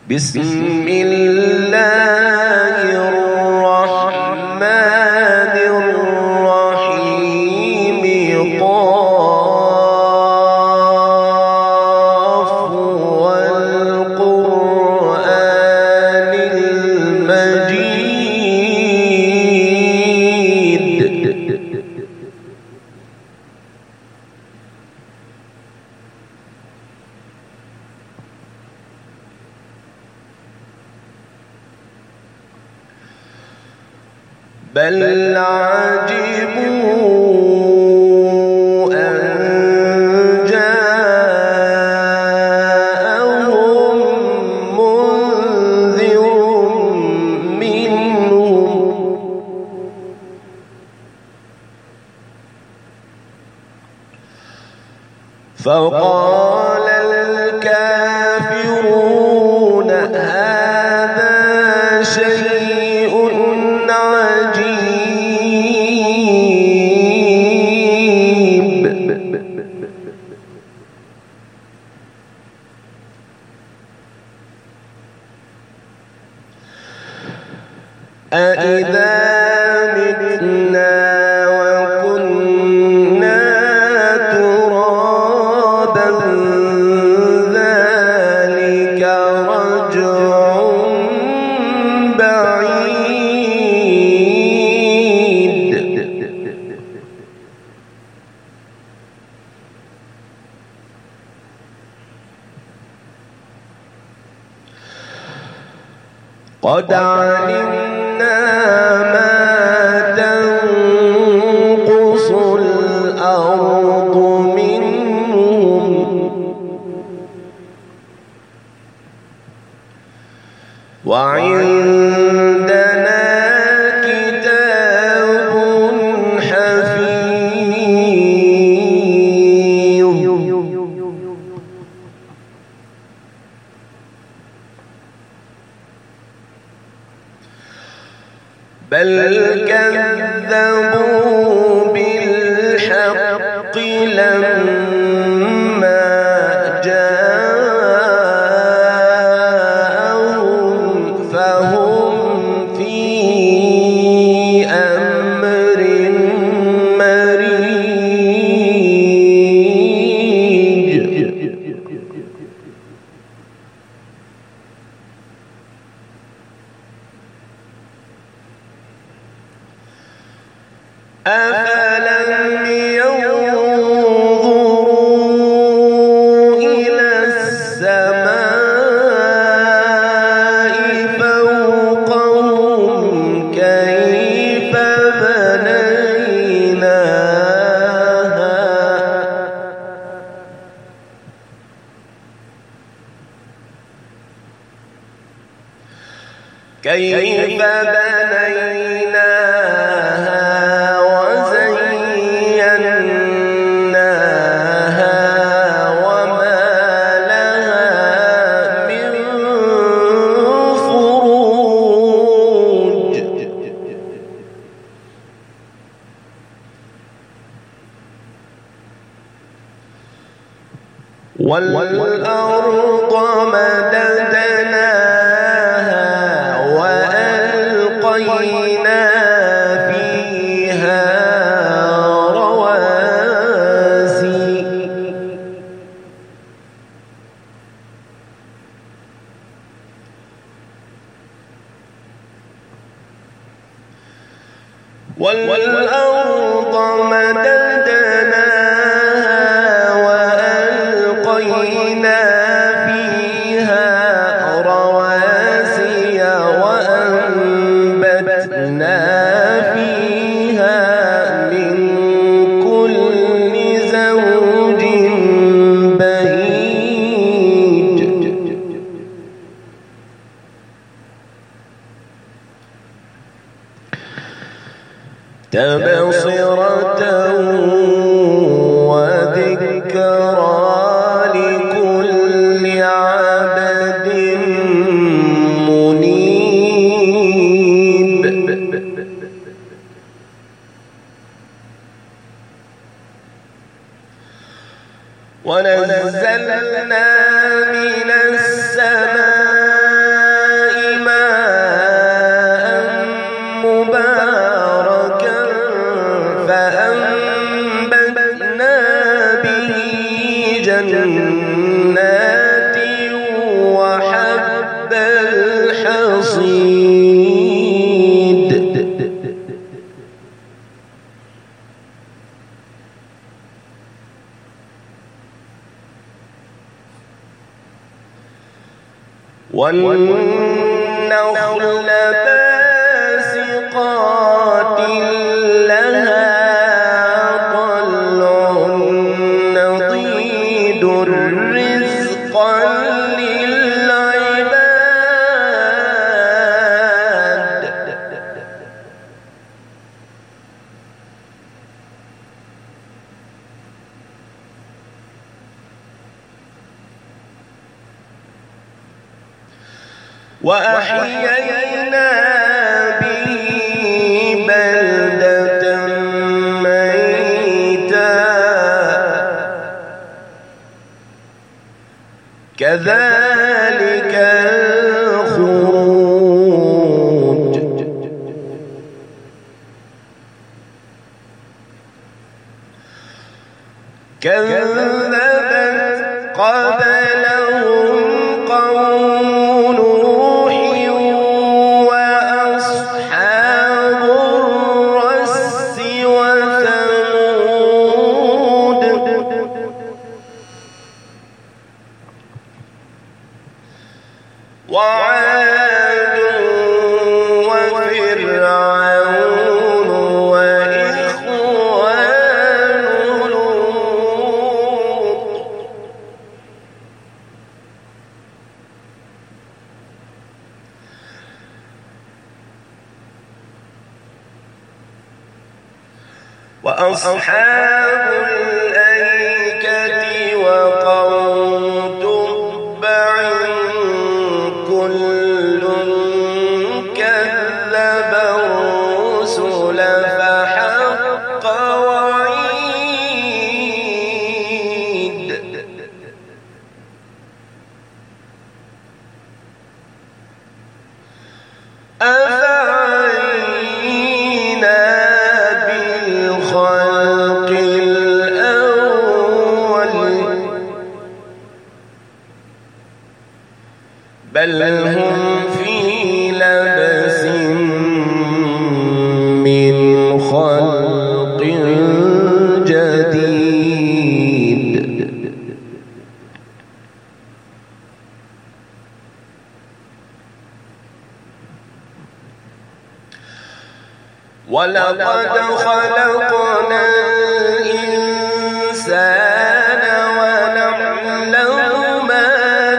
بسم الله الرحمن الرحيم قاف والقرآن المجيد بل عجبوا أن جاءهم منذر منهم فقال الكافرون هذا شيء عجيب أإذا متنا وكنا ترابا ذلك رجع بعيد قد علمنا ما تنقص الأرض منهم وعندنا كتاب حفيظ بل كذبوا بالحق لما جاءهم فهم في أمر مريج أفلم ينظروا إلى السماء فوقهم كيف بنيناها وزيناها وما لها من فروج والأرض مددناها وألقينا فيها رواسي والأرض مددناها وألقينا فيها رواسي وأنبتنا فيها من كل زوج بهيج تبصرة وذكرى لكل عبد منيب ونزلنا من السماء والنخل باسقات لها طلع نضيد رزقا للعباد وأحيينا به بلدة ميتا كذلك الخروج كذبت قبلهم قوم نوح وأصحاب الرس وثمود وعاد وفرعون وإخوان لوط وأصحاب الأيكة وقوم تبع كل كذب الرسل فحق وعيد أفعينا بالخلق الأول بل هم في لبس من خلق جديد ولقد خلقنا الإنسان ونعلم ما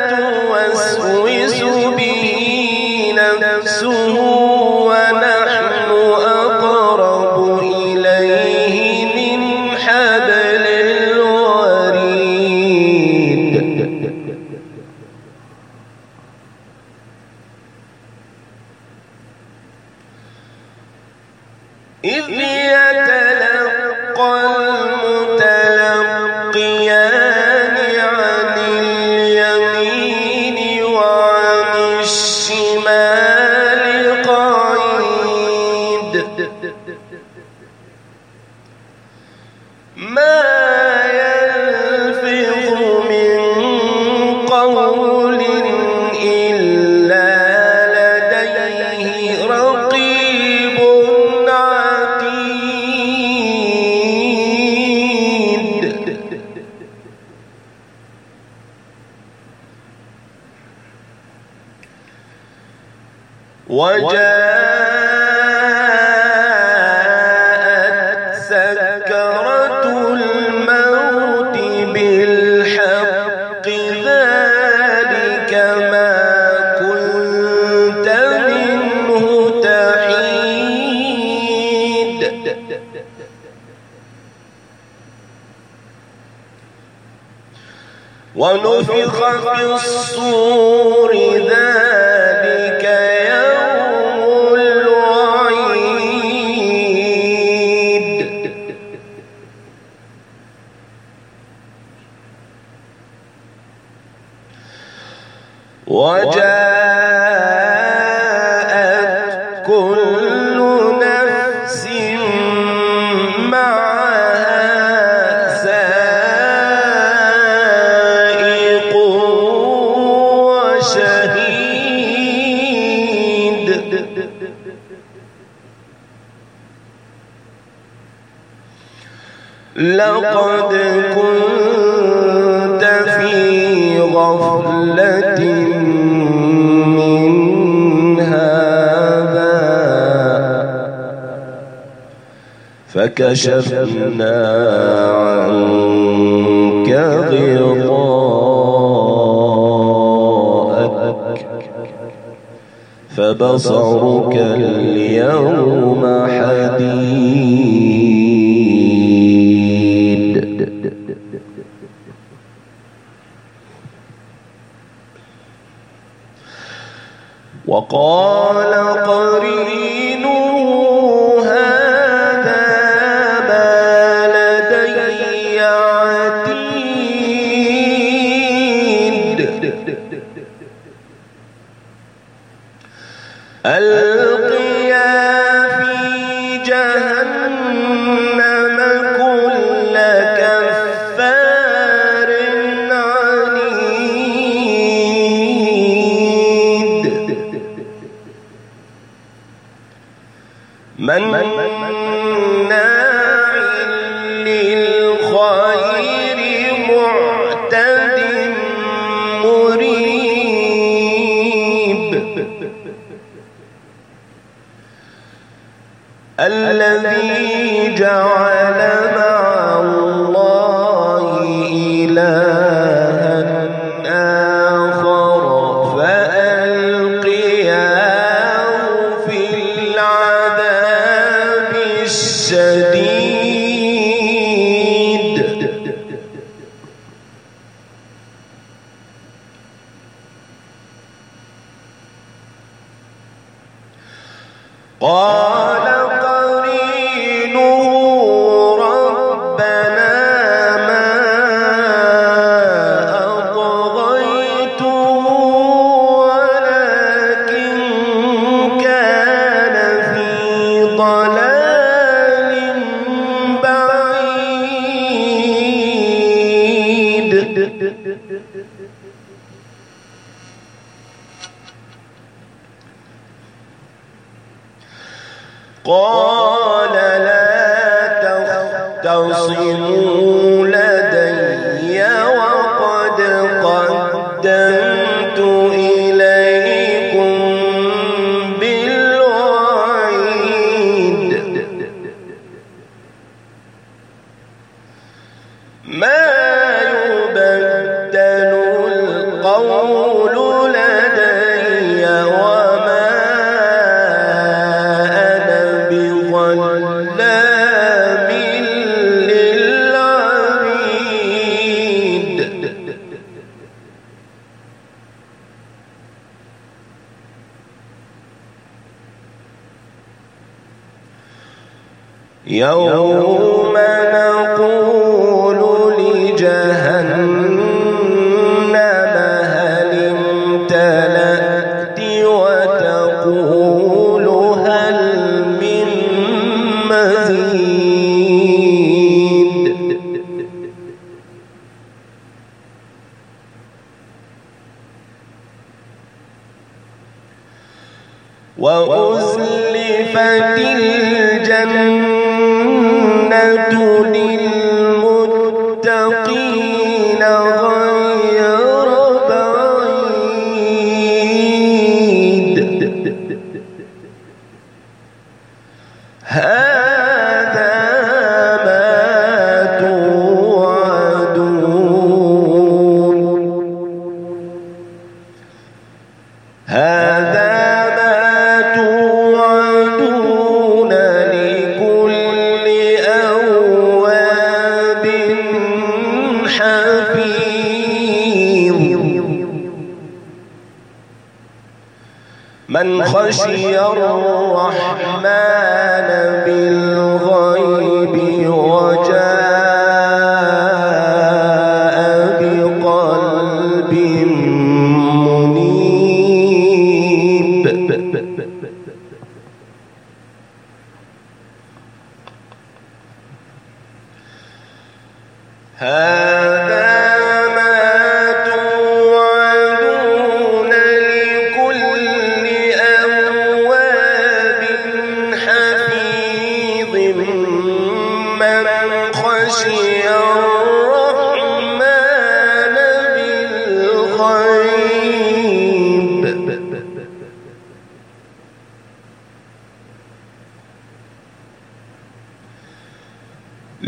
توسوس به نفسه ونحن أقرب إليه من حبل الوريد إذ يتلقى المتلقيان عن اليمين وعن الشمال قعيد ما يلفظ من قول إلا لديه رقيب وجاءت سكرة الموت بالحق ذلك ما كنت منه تحيد ونفخ في الصور ذلك يوم الوعيد وجاءت كل نفس معها سائق وشهيد لقد كنت في غفلة فكشفنا عنك غطاءك فبصرك اليوم حديد. وقال قرينه هذا ما لدي عتيد. ألقيا في جهنم كل كفار عنيد مناع للخير معتد مريب. الذي جعل مع الله إلها آخر فألقياه في العذاب الشديد. قال قرينه ربنا ما أطغيته ولكن كان في ضلال بعيد. قال لا تختصموا لدي وقد قدمت إليكم بالوعيد. ما يبدل القول لدي وما ظلام للعبيد. يوم نقول لجهنم هل امتلأت وتقول هل من مزيد. وأزلفت الجنة للمتقين غير بعيد. هذا ما توعدون. هذا ما توعدون لكل أواب حفيظ. من خشي الرحمن بالغيب وجاء بقلب منيب. هذا ما توعدون لكل أواب حفيظ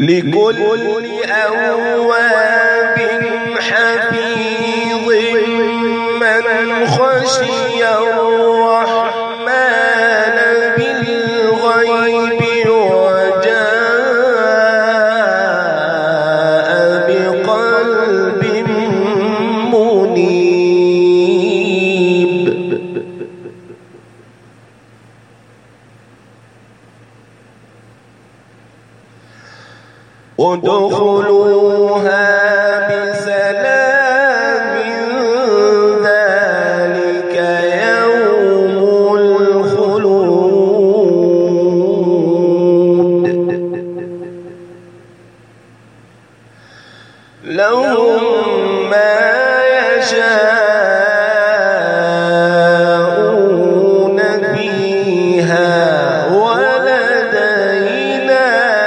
لكل أواب حفيظ من خشي الرحمن بالغيب وجاء بقلب منيب. ادخلوها بسلام ذلك يوم الخلود لهم ما يشاءون فيها ولدينا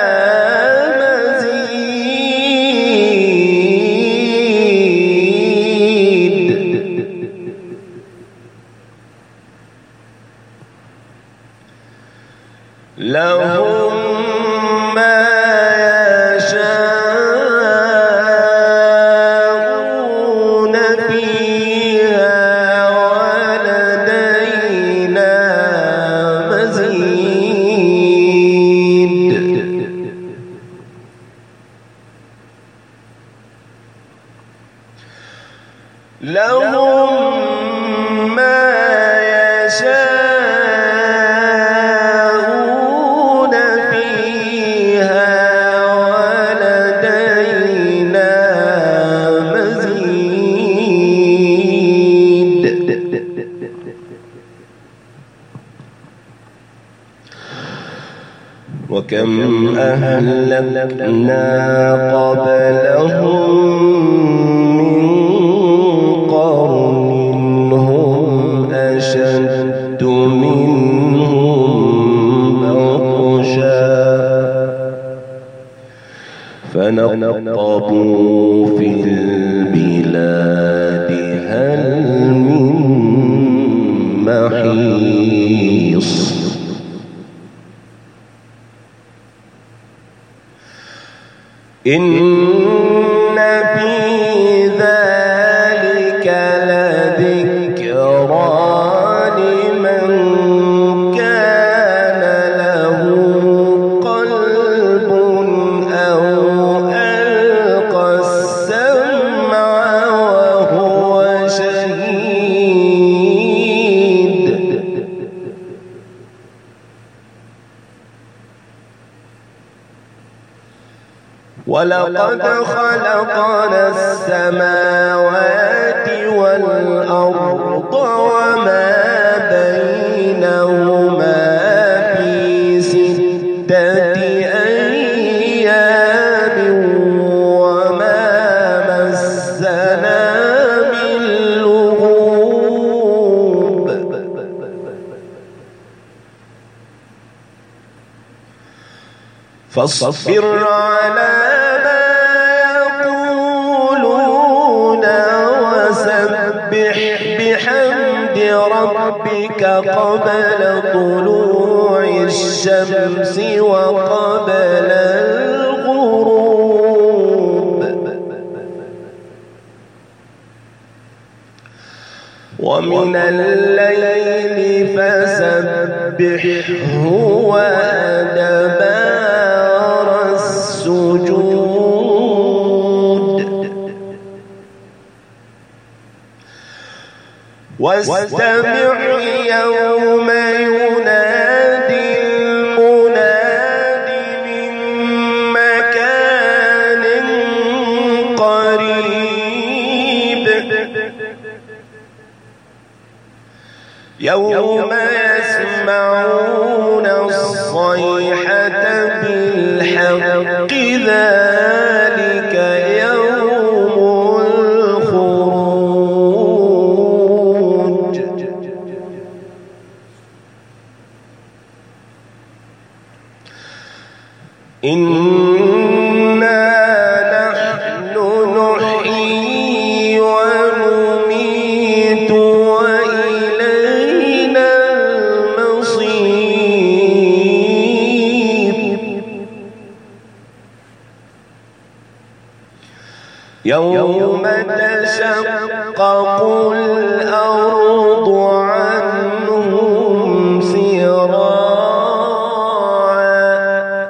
لهم ما يشاءون فيها ولدينا مزيد. لهم ما يشاءون فيها ولدينا مزيد. وكم أهلكنا قبلهم من قرن هم أشد منهم بطشا فنقبوا في البلاد هل من محيص. إن في ذلك لذكرى لمن كان له قلب أو ألقى السمع وهو شهيد. ولقد خلقنا السماوات والأرض وما بينهما في 6 أيام وما مسنا من لغوب. فاصبر على وسبح بحمد ربك قبل طلوع الشمس وقبل الغروب ومن الليل فسبحه وأدبار السجود واستمع يوم ينادي المناد من مكان قريب يوم يسمعون الصيحة بالحق ذلك يوم الخروج. إنا نحن نحيي ونميت وإلينا المصير. يوم تشقق الأرض عنهم سراعا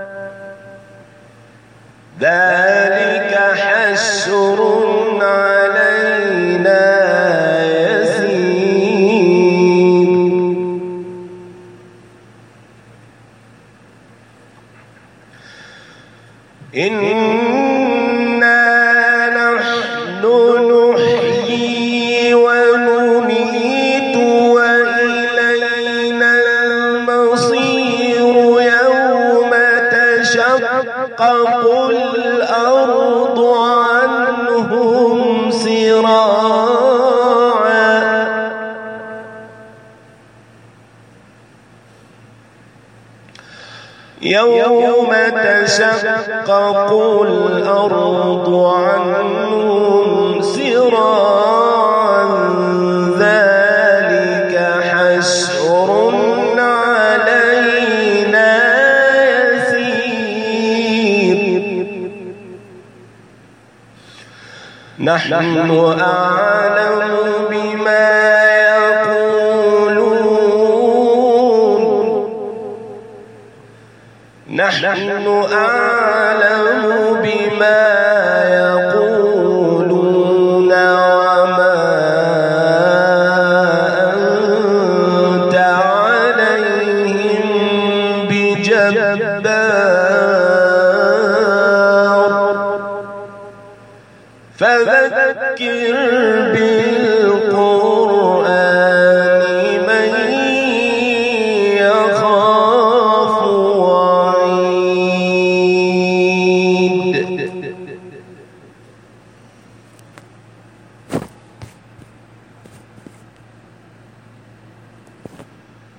ذلك حشر علينا يسير إنا نحن نحيي ونميت وإلينا المصير يوم تشقق الأرض عنهم سراعا يوم تشقق الأرض عنهم سراعا ذلك حشر علينا يسير نحن أعلم بما نحن أعلم بما يقولون وما أنت عليهم بجبار فذكر